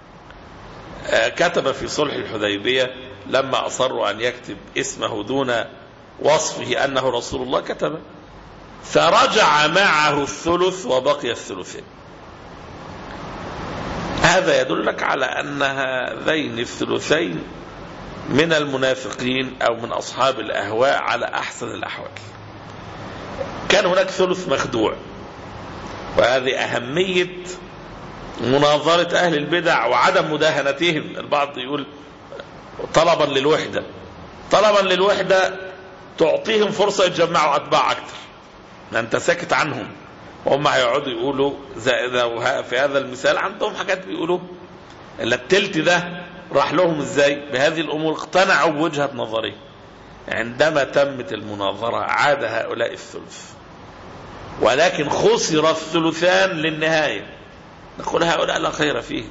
كتب في صلح الحديبية لما أصروا أن يكتب اسمه دون وصفه أنه رسول الله كتب، فرجع معه الثلث وبقي الثلثين. هذا يدلك على أن هذين الثلثين من المنافقين أو من أصحاب الأهواء على أحسن الأحوال. كان هناك ثلث مخدوع، وهذه أهمية مناظرة أهل البدع وعدم مداهنتهم. البعض يقول طلبا للوحدة، طلبا للوحدة تعطيهم فرصة يتجمعوا أتباع أكثر، أنت ساكت عنهم وهم هيقعدوا يقولوا في هذا المثال عندهم حاجات بيقولوا إلا التلت ده راح لهم ازاي بهذه الأمور. اقتنعوا بوجهة نظري. عندما تمت المناظرة عاد هؤلاء الثلث، ولكن خسر الثلثان للنهاية. نقول هؤلاء لا خير فيه،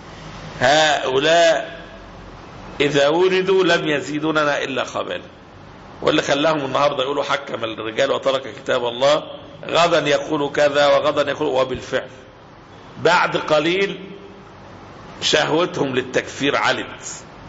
هؤلاء إذا وردوا لم يزيدوننا إلا خبالا. واللي خلاهم النهاردة يقولوا حكم الرجال وترك كتاب الله، غدا يقولوا كذا وغدا يقولوا، وبالفعل بعد قليل شهوتهم للتكفير علت.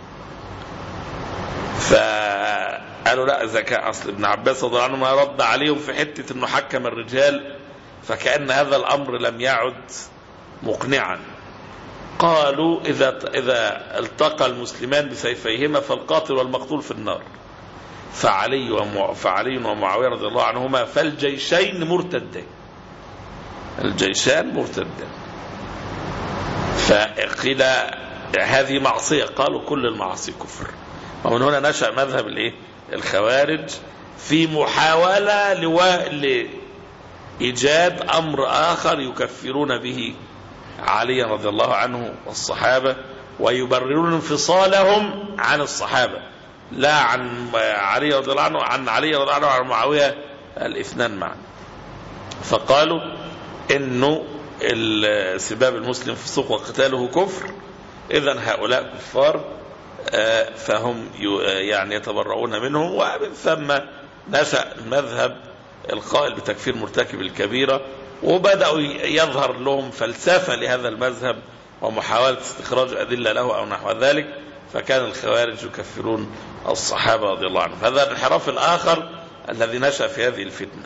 فقالوا لا، ذكاء أصل ابن عباس رضي الله عنه ما رد عليهم في حتة انه حكم الرجال، فكأن هذا الأمر لم يعد مقنعا. قالوا إذا إذا التقى المسلمان بسيفيهما فالقاتل والمقتول في النار، فعلي فعلي ومعاوية رضي الله عنهما فالجيشين مرتدين، الجيشان مرتدين. فقيل هذه معصية، قالوا كل المعاصي كفر. ومن هنا نشأ مذهب الايه الخوارج في محاولة لإيجاد أمر آخر يكفرون به علي رضي الله عنه والصحابة، ويبررون انفصالهم عن الصحابة، لا عن علي رضي الله عنه عن علي رضي الله عنه وعن معاوية الاثنان معا. فقالوا إنه سباب المسلم فسوق وقتاله كفر، إذن هؤلاء كفار فهم يعني يتبرؤون منهم. ومن ثم نشأ المذهب القائل بتكفير مرتكب الكبيرة، وبدأوا يظهر لهم فلسفة لهذا المذهب ومحاولة استخراج أدلة له أو نحو ذلك، فكان الخوارج يكفرون الصحابة رضي الله عنهم. هذا الانحراف الآخر الذي نشأ في هذه الفتنة.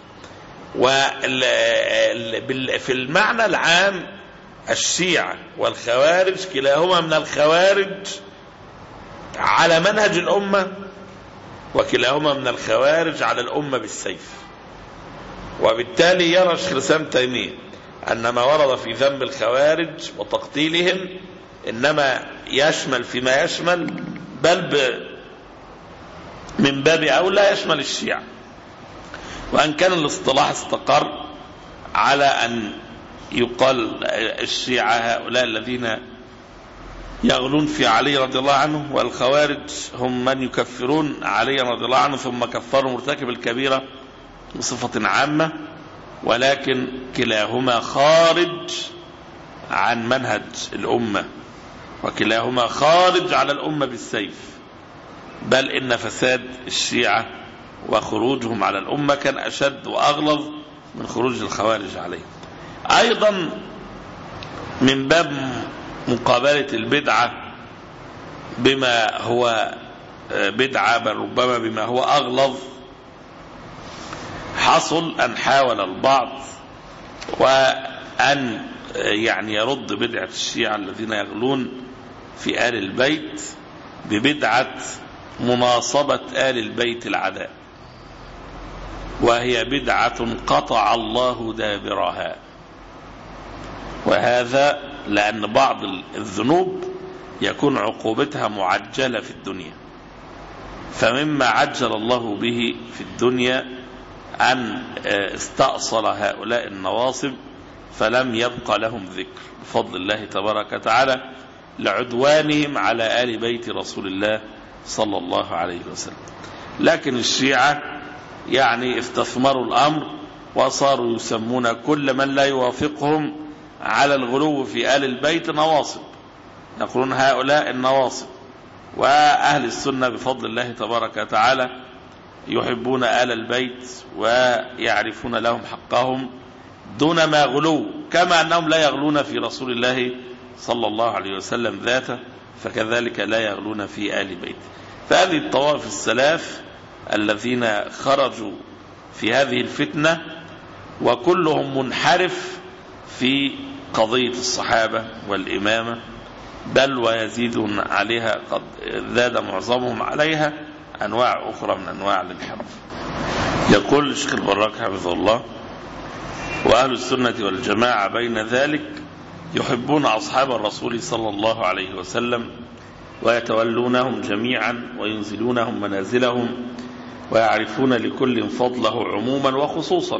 وفي المعنى العام الشيعة والخوارج كلاهما من الخوارج على منهج الأمة، وكلاهما من الخوارج على الأمة بالسيف. وبالتالي يرى شيخ الإسلام ابن تيمية أن ما ورد في ذم الخوارج وتقتيلهم إنما يشمل فيما يشمل، بل ب من باب أولى يشمل الشيعة. وأن كان الاصطلاح استقر على أن يقال الشيعة هؤلاء الذين يغلون في علي رضي الله عنه، والخوارج هم من يكفرون علي رضي الله عنه ثم كفروا مرتكب الكبيرة بصفة عامة، ولكن كلاهما خارج عن منهج الأمة، وكلاهما خارج على الأمة بالسيف. بل إن فساد الشيعة وخروجهم على الأمة كان أشد وأغلظ من خروج الخوارج عليه. أيضا من باب مقابلة البدعة بما هو بدعة، بل ربما بما هو أغلظ، حصل أن حاول البعض وأن يعني يرد بدعة الشيعة الذين يغلون في آل البيت ببدعة مناصبة آل البيت العداء، وهي بدعة قطع الله دابرها. وهذا لأن بعض الذنوب يكون عقوبتها معجلة في الدنيا، فمما عجل الله به في الدنيا أن استأصل هؤلاء النواصب فلم يبقى لهم ذكر بفضل الله تبارك وتعالى لعدوانهم على آل بيت رسول الله صلى الله عليه وسلم. لكن الشيعة يعني استثمروا الأمر وصاروا يسمون كل من لا يوافقهم على الغلو في آل البيت نواصب، يقولون هؤلاء النواصب. وأهل السنة بفضل الله تبارك وتعالى يحبون آل البيت ويعرفون لهم حقهم دون ما غلو، كما أنهم لا يغلون في رسول الله صلى الله عليه وسلم ذاته، فكذلك لا يغلون في آل بيت. فهذه الطوائف الثلاث الذين خرجوا في هذه الفتنة وكلهم منحرف في قضية الصحابة والإمامة، بل ويزيدون عليها، قد زاد معظمهم عليها أنواع أخرى من أنواع الانحراف. يقول الشيخ البراك حفظه الله: وأهل السنة والجماعة بين ذلك يحبون أصحاب الرسول صلى الله عليه وسلم ويتولونهم جميعا وينزلونهم منازلهم ويعرفون لكل فضله عموما وخصوصا،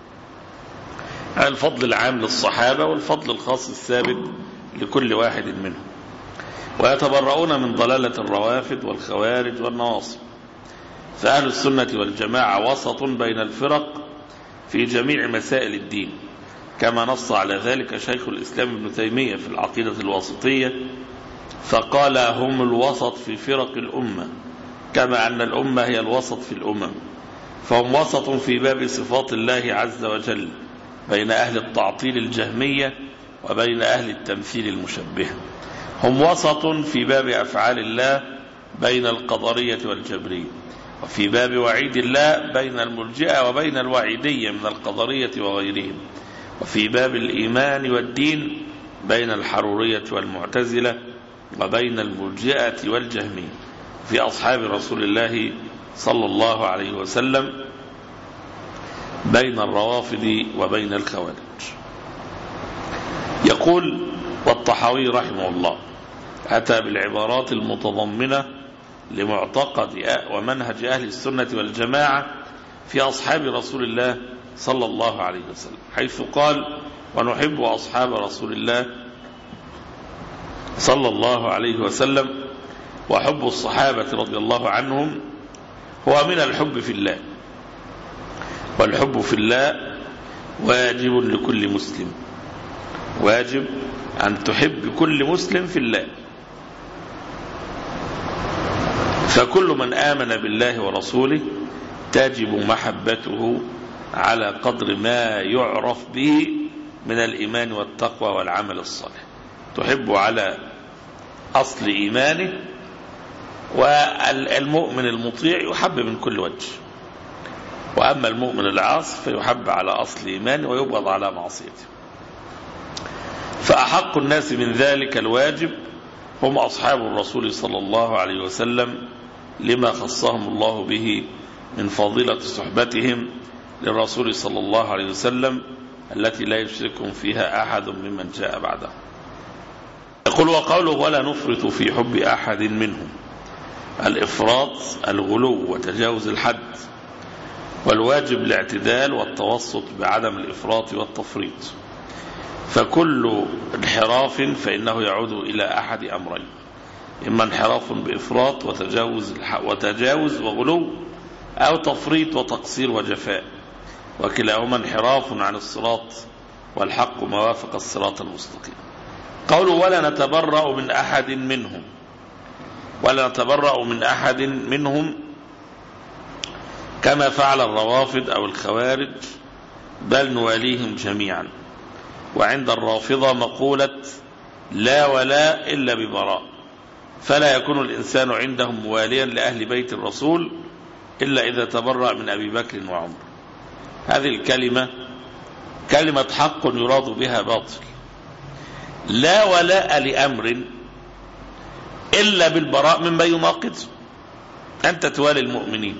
الفضل العام للصحابة والفضل الخاص الثابت لكل واحد منهم، ويتبرؤون من ضلالة الروافد والخوارج والنواصب. فأهل السنة والجماعة وسط بين الفرق في جميع مسائل الدين، كما نص على ذلك شيخ الإسلام ابن تيمية في العقيدة الواسطية فقال: هم الوسط في فرق الأمة، كما أن الأمة هي الوسط في الأمم. فهم وسط في باب صفات الله عز وجل بين أهل التعطيل الجهمية وبين أهل التمثيل المشبهة. هم وسط في باب أفعال الله بين القدرية والجبرية، وفي باب وعيد الله بين المرجئة وبين الوعيدية من القدرية وغيرهم، وفي باب الإيمان والدين بين الحرورية والمعتزلة وبين المرجئة والجهمية، في أصحاب رسول الله صلى الله عليه وسلم بين الروافض وبين الخوارج. يقول: والطحاوي رحمه الله أتى بالعبارات المتضمنة لمعتقد ومنهج أهل السنة والجماعة في أصحاب رسول الله صلى الله عليه وسلم، حيث قال: ونحب أصحاب رسول الله صلى الله عليه وسلم، وحب الصحابة رضي الله عنهم هو من الحب في الله، والحب في الله واجب لكل مسلم، واجب أن تحب كل مسلم في الله، فكل من آمن بالله ورسوله تجب محبته على قدر ما يعرف به من الإيمان والتقوى والعمل الصالح. تحب على أصل إيمانه، والمؤمن المطيع يحب من كل وجه، وأما المؤمن العاصي فيحب على أصل إيمانه ويبغض على معصيته. فأحق الناس من ذلك الواجب هم أصحاب الرسول صلى الله عليه وسلم، لما خصهم الله به من فضيلة صحبتهم للرسول صلى الله عليه وسلم التي لا يشركهم فيها أحد ممن جاء بعده. يقول وقوله ولا نفرط في حب أحد منهم، الإفراط الغلو وتجاوز الحد، والواجب الاعتدال والتوسط بعدم الإفراط والتفريط. فكل انحراف فإنه يعود إلى أحد أمرين، إما انحراف بإفراط وتجاوز, وتجاوز وغلو، أو تفريط وتقصير وجفاء، وكلاهما انحراف عن الصراط، والحق ما وافق الصراط المستقيم. قوله ولا نتبرأ من أحد منهم، ولا نتبرأ من أحد منهم كما فعل الروافض أو الخوارج، بل نواليهم جميعا. وعند الرافضة مقولة لا ولاء إلا ببراء، فلا يكون الإنسان عندهم مواليا لأهل بيت الرسول إلا إذا تبرأ من أبي بكر وعمر. هذه الكلمة كلمة حق يراد بها باطل. لا ولاء لأمر إلا بالبراء مما يناقض. أنت توالي المؤمنين،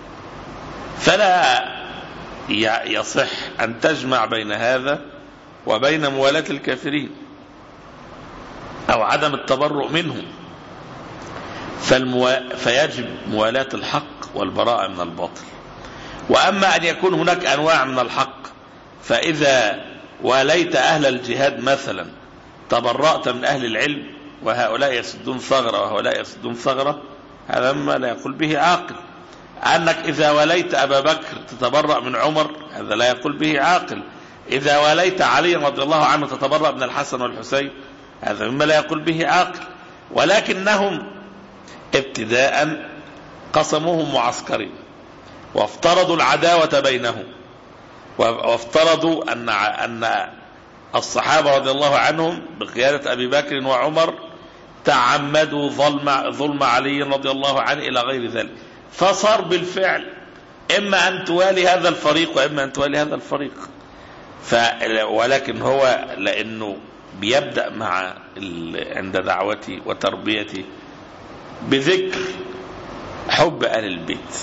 فلا يصح أن تجمع بين هذا وبين موالاة الكافرين أو عدم التبرؤ منهم. فالموا... فيجب موالاة الحق والبراءة من الباطل. وأما أن يكون هناك أنواع من الحق، فإذا واليت أهل الجهاد مثلا تبرأت من أهل العلم، وهؤلاء يسدون ثغرة وهؤلاء يسدون ثغرة، هذا ما لا يقول به عاقل. أنك إذا وليت أبا بكر تتبرأ من عمر، هذا لا يقول به عاقل. إذا وليت علي رضي الله عنه تتبرأ من الحسن والحسين، هذا مما لا يقول به عاقل. ولكنهم ابتداء قسموهم معسكرين، وافترضوا العداوة بينهم، وافترضوا أن أن الصحابة رضي الله عنهم بقيادة أبي بكر وعمر تعمدوا ظلم ظلم علي رضي الله عنه إلى غير ذلك. فصار بالفعل إما أن توالي هذا الفريق وإما أن توالي هذا الفريق. ف ولكن هو لأنه بيبدأ مع عند دعوتي وتربيتي بذكر حب أهل البيت،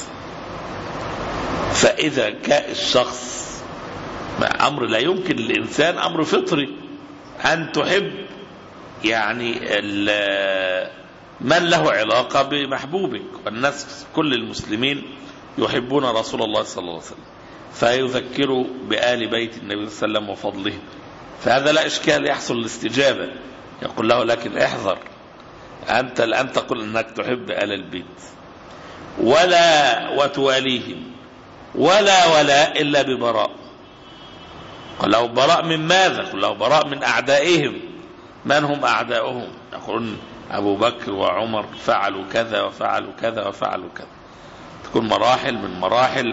فإذا كان الشخص أمر لا يمكن للإنسان، أمر فطري أن تحب يعني من له علاقة بمحبوبك، والناس كل المسلمين يحبون رسول الله صلى الله عليه وسلم، فيذكروا بآل بيت النبي صلى الله عليه وسلم وفضله. فهذا لا إشكال يحصل الاستجابة. يقول له لكن احذر، أنت الآن تقول أنك تحب آل البيت ولا وتواليهم، ولا ولا إلا ببراء. قال له براء من ماذا؟ قال له براء من أعدائهم. من هم أعداؤهم؟ يقولون أبو بكر وعمر فعلوا كذا وفعلوا كذا وفعلوا كذا. تكون مراحل من مراحل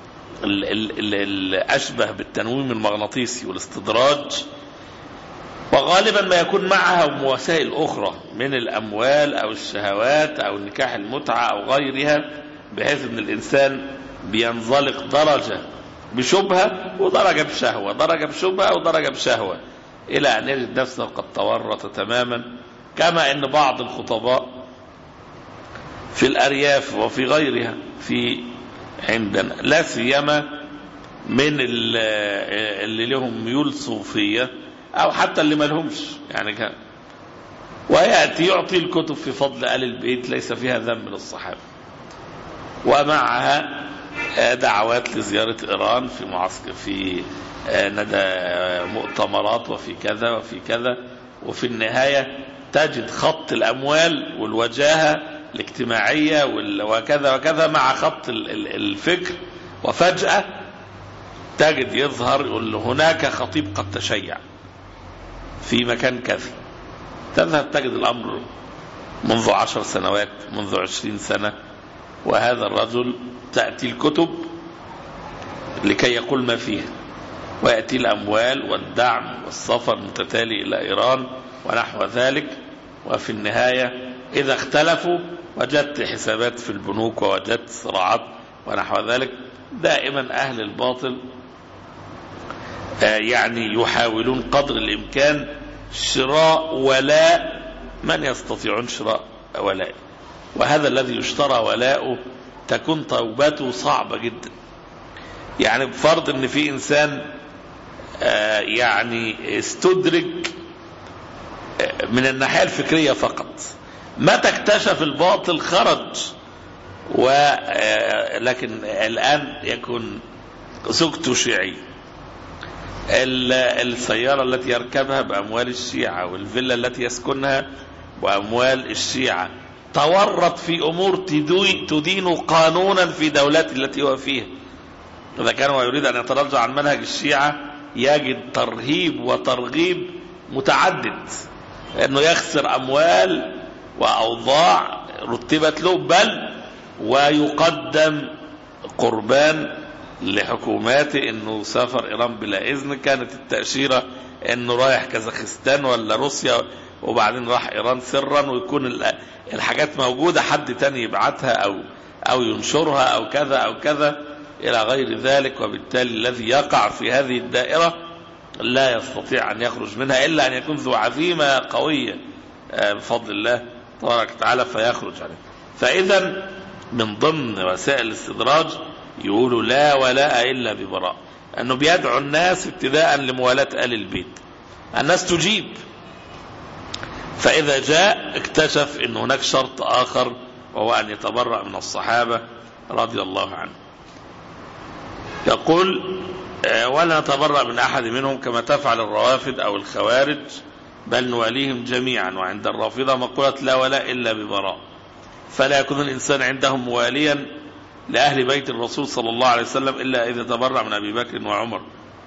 الأشبه بالتنويم المغناطيسي والاستدراج، وغالبا ما يكون معها وسائل أخرى من الأموال أو الشهوات أو نكاح المتعة أو غيرها، بحيث أن الإنسان بينزلق درجة بشبهة ودرجة بشهوة، درجة بشبهة ودرجة بشهوة، إلى أن يجد نفسه قد تورط تماما. كما أن بعض الخطباء في الأرياف وفي غيرها في عندنا لا سيما من اللي لهم ميول صوفية أو حتى اللي ما لهمش يعني كان، ويأتي يعطي الكتب في فضل آل البيت ليس فيها ذنب للصحابة، ومعها دعوات لزيارة إيران في معسكر في ندى مؤتمرات وفي كذا وفي كذا، وفي النهاية تجد خط الأموال والوجاهة الاجتماعية وكذا وكذا مع خط الفكر، وفجأة تجد يظهر يقول هناك خطيب قد تشيع في مكان كذا. تذهب تجد الأمر منذ عشر سنوات، منذ عشرين سنة وهذا الرجل تأتي الكتب لكي يقول ما فيها، ويأتي الأموال والدعم والسفر متتالي إلى إيران ونحو ذلك. وفي النهاية إذا اختلفوا وجدت حسابات في البنوك ووجدت صراعات ونحو ذلك. دائما أهل الباطل يعني يحاولون قدر الإمكان شراء ولاء من يستطيعون شراء ولاء، وهذا الذي يشترى ولاؤه تكون توبته صعبة جدا. يعني بفرض ان في انسان يعني استدرك من الناحية الفكرية فقط، متى اكتشف الباطل خرج، ولكن الآن يكون زوجته شيعي، السيارة التي يركبها بأموال الشيعة، والفيلا التي يسكنها بأموال الشيعة، تورط في أمور تدين قانونا في دولات التي هو فيها. إذا كان يريد أن يترجع عن منهج الشيعة يجد ترهيب وترغيب متعدد، أنه يخسر أموال وأوضاع رتبت له، بل ويقدم قربان لحكوماته انه سافر ايران بلا اذن، كانت التأشيرة انه رايح كازاخستان ولا روسيا وبعدين راح ايران سرا، ويكون الحاجات موجودة حد تاني يبعتها او او ينشرها او كذا او كذا الى غير ذلك. وبالتالي الذي يقع في هذه الدائرة لا يستطيع ان يخرج منها الا ان يكون ذو عزيمة قوية بفضل الله تبارك وتعالى فيخرج عليه. فاذا من ضمن وسائل الاستدراج يقولوا لا ولاء إلا ببراء، أنه بيدعو الناس ابتداء لموالاة آل البيت، الناس تجيب، فإذا جاء اكتشف أن هناك شرط آخر وهو أن يتبرأ من الصحابة رضي الله عنهم. يقول ولا نتبرأ من أحد منهم كما تفعل الروافد أو الخوارج، بل نواليهم جميعا. وعند الرافضة مقولة لا ولاء إلا ببراء، فلا يكون الإنسان عندهم مواليا لأهل بيت الرسول صلى الله عليه وسلم إلا إذا تبرأ من أبي بكر وعمر،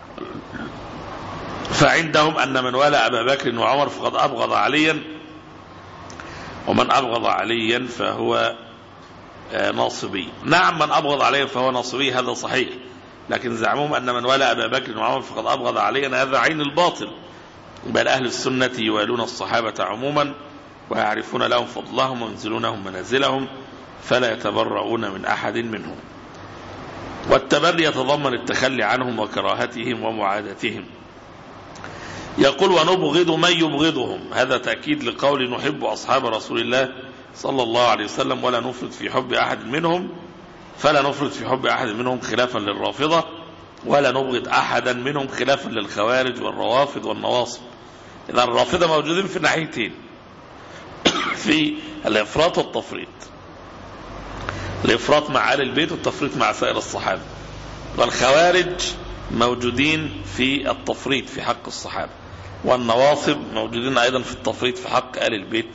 فعندهم أن من والى أبا بكر وعمر فقد أبغض عليا، ومن أبغض عليا فهو ناصبي. نعم من أبغض عليا فهو ناصبي، هذا صحيح، لكن زعمهم أن من والى أبا بكر وعمر فقد أبغض عليا، هذا عين الباطل. بل أهل السنة يوالون الصحابة عموما ويعرفون لهم فضلهم وينزلونهم منازلهم، فلا يتبرؤون من أحد منهم. والتبري يتضمن التخلي عنهم وكراهتهم ومعادتهم. يقول ونبغض من يبغضهم، هذا تأكيد لقول نحب أصحاب رسول الله صلى الله عليه وسلم ولا نفرط في حب أحد منهم، فلا نفرط في حب أحد منهم خلافا للرافضة، ولا نبغض أحدا منهم خلافا للخوارج والروافض والنواصب. إذا الرافضة موجودين في ناحيتين، في الإفراط والتفريط، الإفراط مع آل البيت والتفريط مع سائر الصحابة، والخوارج موجودين في التفريط في حق الصحابة، والنواصب موجودين أيضا في التفريط في حق آل البيت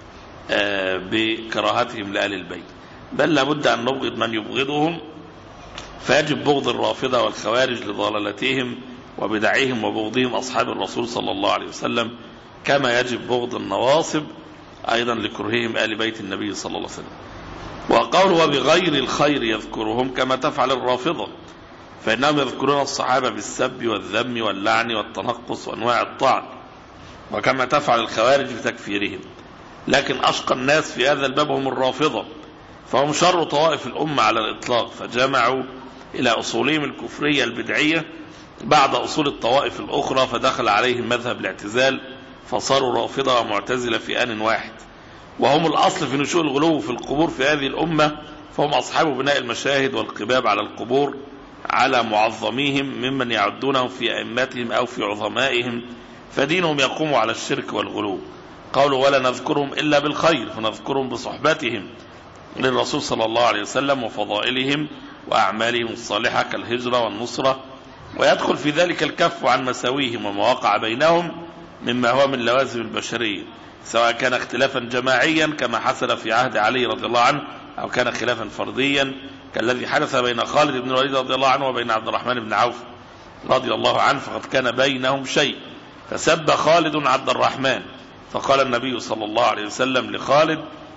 بكراهتهم لآل البيت. بل لابد أن نبغض من يبغضهم، فيجب بغض الرافضة والخوارج لضلالتهم وبدعهم وبغضهم أصحاب الرسول صلى الله عليه وسلم، كما يجب بغض النواصب أيضا لكرههم آل بيت النبي صلى الله عليه وسلم. وقول وبغير الخير يذكرهم كما تفعل الرافضة، فإنهم يذكرون الصحابة بالسب والذم واللعن والتنقص وأنواع الطعن، وكما تفعل الخوارج بتكفيرهم. لكن أشقى الناس في هذا الباب هم الرافضة، فهم شر طوائف الأمة على الإطلاق، فجمعوا إلى أصولهم الكفرية البدعية بعد أصول الطوائف الأخرى، فدخل عليهم مذهب الاعتزال فصاروا رافضة ومعتزلة في آن واحد، وهم الأصل في نشوء الغلو في القبور في هذه الأمة، فهم أصحاب بناء المشاهد والقباب على القبور على معظميهم ممن يعدونهم في أئمتهم أو في عظمائهم، فدينهم يقوم على الشرك والغلو. قالوا ولا نذكرهم إلا بالخير، فنذكرهم بصحبتهم للرسول صلى الله عليه وسلم وفضائلهم وأعمالهم الصالحة كالهجرة والنصرة، ويدخل في ذلك الكف عن مساويهم وما وقع بينهم مما هو من لوازم البشرية، سواء كان اختلافا جماعيا كما حصل في عهد علي رضي الله عنه، أو كان خلافا فرديا كالذي حدث بين خالد بن الوليد رضي الله عنه وبين عبد الرحمن بن عوف رضي الله عنه، فقد كان بينهم شيء، فسب خالد عبد الرحمن، فقال النبي صلى الله عليه وسلم لخالد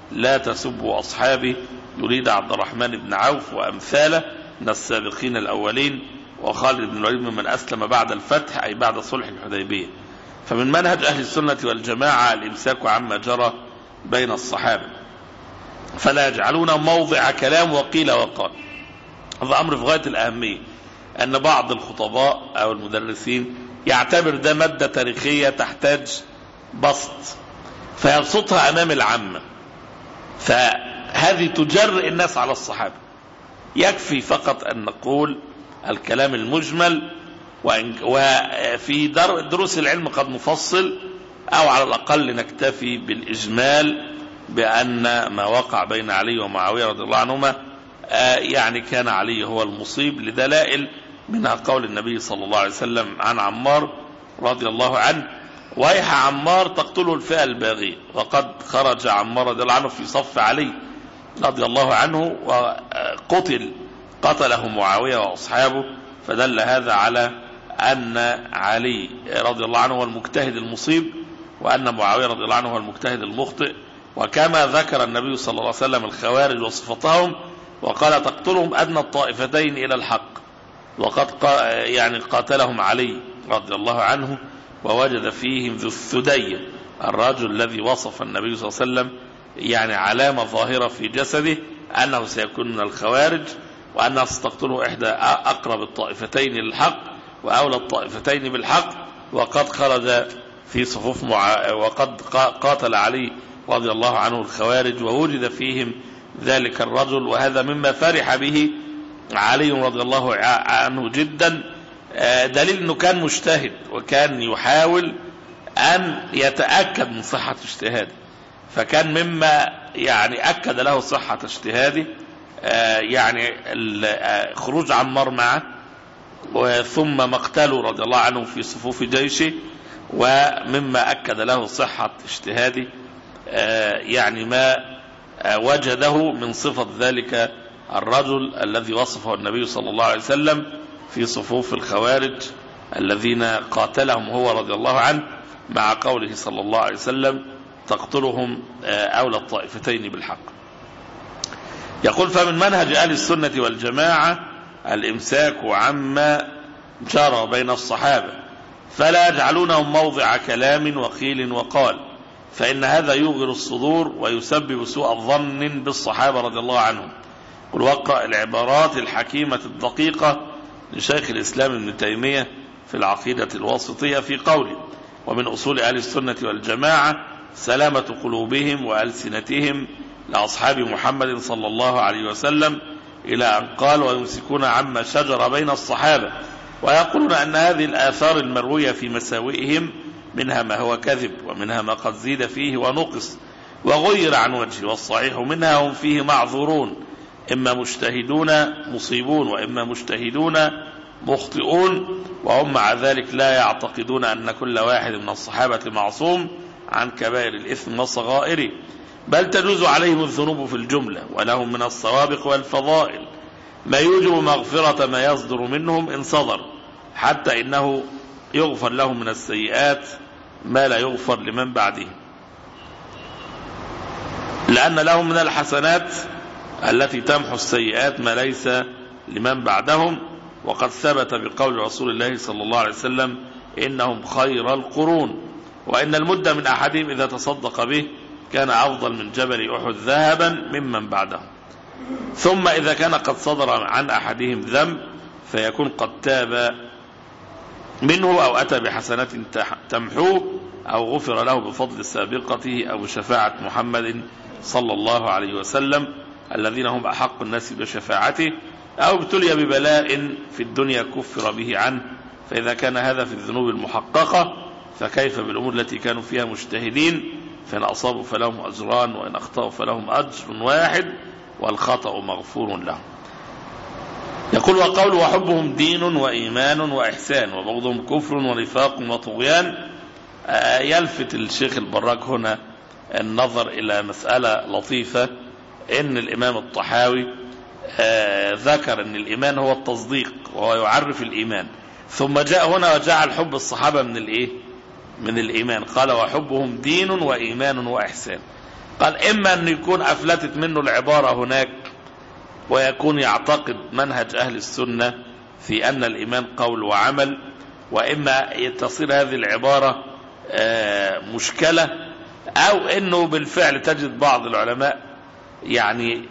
لا تسبوا أصحابي، يريد عبد الرحمن بن عوف وأمثاله من السابقين الأولين، وخالد بن الوليد ممن أسلم بعد الفتح أي بعد صلح الحديبية. فمن منهج أهل السنة والجماعة الإمساك عما جرى بين الصحابة، فلا يجعلون موضع كلام وقيل وقال. هذا أمر في غاية الأهمية، أن بعض الخطباء أو المدرسين يعتبر ده مادة تاريخية تحتاج بسط فيبسطها أمام العامة، فهذه تجرئ الناس على الصحابة. يكفي فقط أن نقول الكلام المجمل، وفي دروس العلم قد نفصل، أو على الأقل نكتفي بالإجمال بأن ما وقع بين علي ومعاوية رضي الله عنهما يعني كان علي هو المصيب، لدلائل منها قول النبي صلى الله عليه وسلم عن عمار رضي الله عنه: ويح عمار تقتله الفئة الباغية. وقد خرج عمار رضي الله عنه في صف علي رضي الله عنه وقتل قتله معاوية وأصحابه، فدل هذا على أن علي رضي الله عنه هو المجتهد المصيب، وأن معاوية رضي الله عنه هو المجتهد المخطئ. وكما ذكر النبي صلى الله عليه وسلم الخوارج وصفتهم وقال: تقتلهم أدنى الطائفتين إلى الحق، وقد يعني قاتلهم علي رضي الله عنه، ووجد فيهم ذو الثدي الرجل الذي وصف النبي صلى الله عليه وسلم يعني علامة ظاهرة في جسده أنه سيكون من الخوارج، وأنها ستقتله إحدى أقرب الطائفتين للحق وأولى الطائفتين بالحق. وقد خرج في صفوف مع... وقد قاتل علي رضي الله عنه الخوارج، ووجد فيهم ذلك الرجل، وهذا مما فرح به علي رضي الله عنه جدا، دليل أنه كان مجتهد وكان يحاول أن يتأكد من صحة اجتهاده، فكان مما يعني أكد له صحة اجتهاده يعني خروج عمار معه، ثم مقتله رضي الله عنه في صفوف جيشه، ومما أكد له صحة اجتهاده يعني ما وجده من صفة ذلك الرجل الذي وصفه النبي صلى الله عليه وسلم في صفوف الخوارج الذين قاتلهم هو رضي الله عنه، مع قوله صلى الله عليه وسلم: تقتلهم أولى الطائفتين بالحق. يقول: فمن منهج أهل السنة والجماعة الإمساك عما جرى بين الصحابة، فلا يجعلونهم موضع كلام وقيل وقال، فإن هذا يوغر الصدور ويسبب سوء الظن بالصحابة رضي الله عنهم. قل واقرأ العبارات الحكيمة الدقيقة لشيخ الإسلام ابن تيمية في العقيدة الواسطية في قوله: ومن أصول أهل السنة والجماعة سلامة قلوبهم وألسنتهم لأصحاب محمد صلى الله عليه وسلم، إلى أن قال: ويمسكون عما شجر بين الصحابة، ويقولون أن هذه الآثار المروية في مساوئهم منها ما هو كذب، ومنها ما قد زيد فيه ونقص وغير عن وجهه، والصحيح منها هم فيه معذورون، إما مجتهدون مصيبون وإما مجتهدون مخطئون، وهم مع ذلك لا يعتقدون أن كل واحد من الصحابة معصوم عن كبائر الإثم وصغائره، بل تجوز عليهم الذنوب في الجملة، ولهم من السوابق والفضائل ما يوجب مغفرة ما يصدر منهم إن صدر، حتى إنه يغفر لهم من السيئات ما لا يغفر لمن بعدهم، لأن لهم من الحسنات التي تمحو السيئات ما ليس لمن بعدهم. وقد ثبت بقول رسول الله صلى الله عليه وسلم: إنهم خير القرون، وإن المد من أحدهم إذا تصدق به كان أفضل من جبل أحد ذهبا ممن بعدهم. ثم إذا كان قد صدر عن أحدهم ذنب فيكون قد تاب منه أو أتى بحسنات تمحوه، أو غفر له بفضل سابقته أو بشفاعة محمد صلى الله عليه وسلم الذين هم أحق الناس بشفاعته، أو ابتلي ببلاء في الدنيا كفر به عنه. فإذا كان هذا في الذنوب المحققة فكيف بالأمور التي كانوا فيها مجتهدين؟ فإن أصابوا فلهم أجران، وإن أخطأوا فلهم أجر واحد، والخطأ مغفور لهم. يقول: وقول وحبهم دين وإيمان وإحسان، وبغضهم كفر ونفاق وطغيان. يلفت الشيخ البراك هنا النظر إلى مسألة لطيفة، إن الإمام الطحاوي ذكر أن الإيمان هو التصديق وهو يعرف الإيمان، ثم جاء هنا وجعل حب الصحابة من الإيه؟ من الإيمان، قال: وحبهم دين وإيمان وإحسان. قال إما أن يكون أفلتت منه العبارة هناك ويكون يعتقد منهج أهل السنة في أن الإيمان قول وعمل، وإما تصير هذه العبارة مشكلة، أو أنه بالفعل تجد بعض العلماء يعني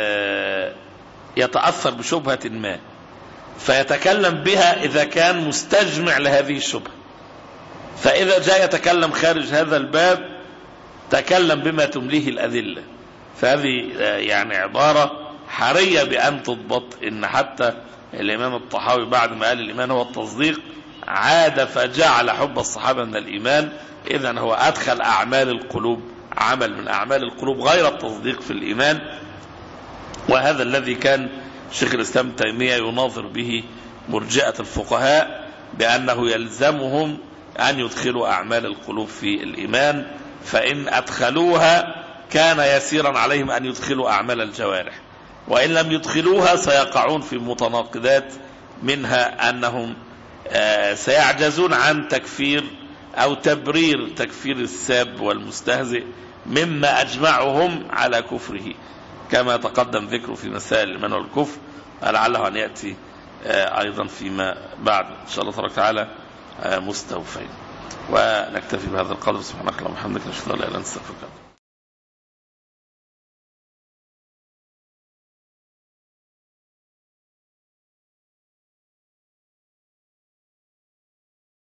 يتأثر بشبهة ما فيتكلم بها إذا كان مستجمع لهذه الشبهة، فإذا جاء يتكلم خارج هذا الباب تكلم بما تمليه الأدلة. فهذه يعني عبارة حرية بأن تضبط، إن حتى الإمام الطحاوي بعد ما قال الإيمان هو التصديق عاد فجعل حب الصحابة من الإيمان، إذن هو أدخل أعمال القلوب، عمل من أعمال القلوب غير التصديق في الإيمان. وهذا الذي كان شيخ الإسلام تيمية يناظر به مرجئة الفقهاء، بأنه يلزمهم أن يدخلوا أعمال القلوب في الإيمان، فإن أدخلوها كان يسيرا عليهم أن يدخلوا أعمال الجوارح، وإن لم يدخلوها سيقعون في متناقضات، منها أنهم سيعجزون عن تكفير أو تبرير تكفير الساب والمستهزئ مما أجمعهم على كفره، كما تقدم ذكره في مسائل الإيمان والكفر، لعله أن يأتي أيضا فيما بعد إن شاء الله تبارك وتعالى مستوفين. ونكتفي بهذا القدر. سبحانك اللهم وبحمدك، نشهد أن لا إله إلا أنت، نستغفرك.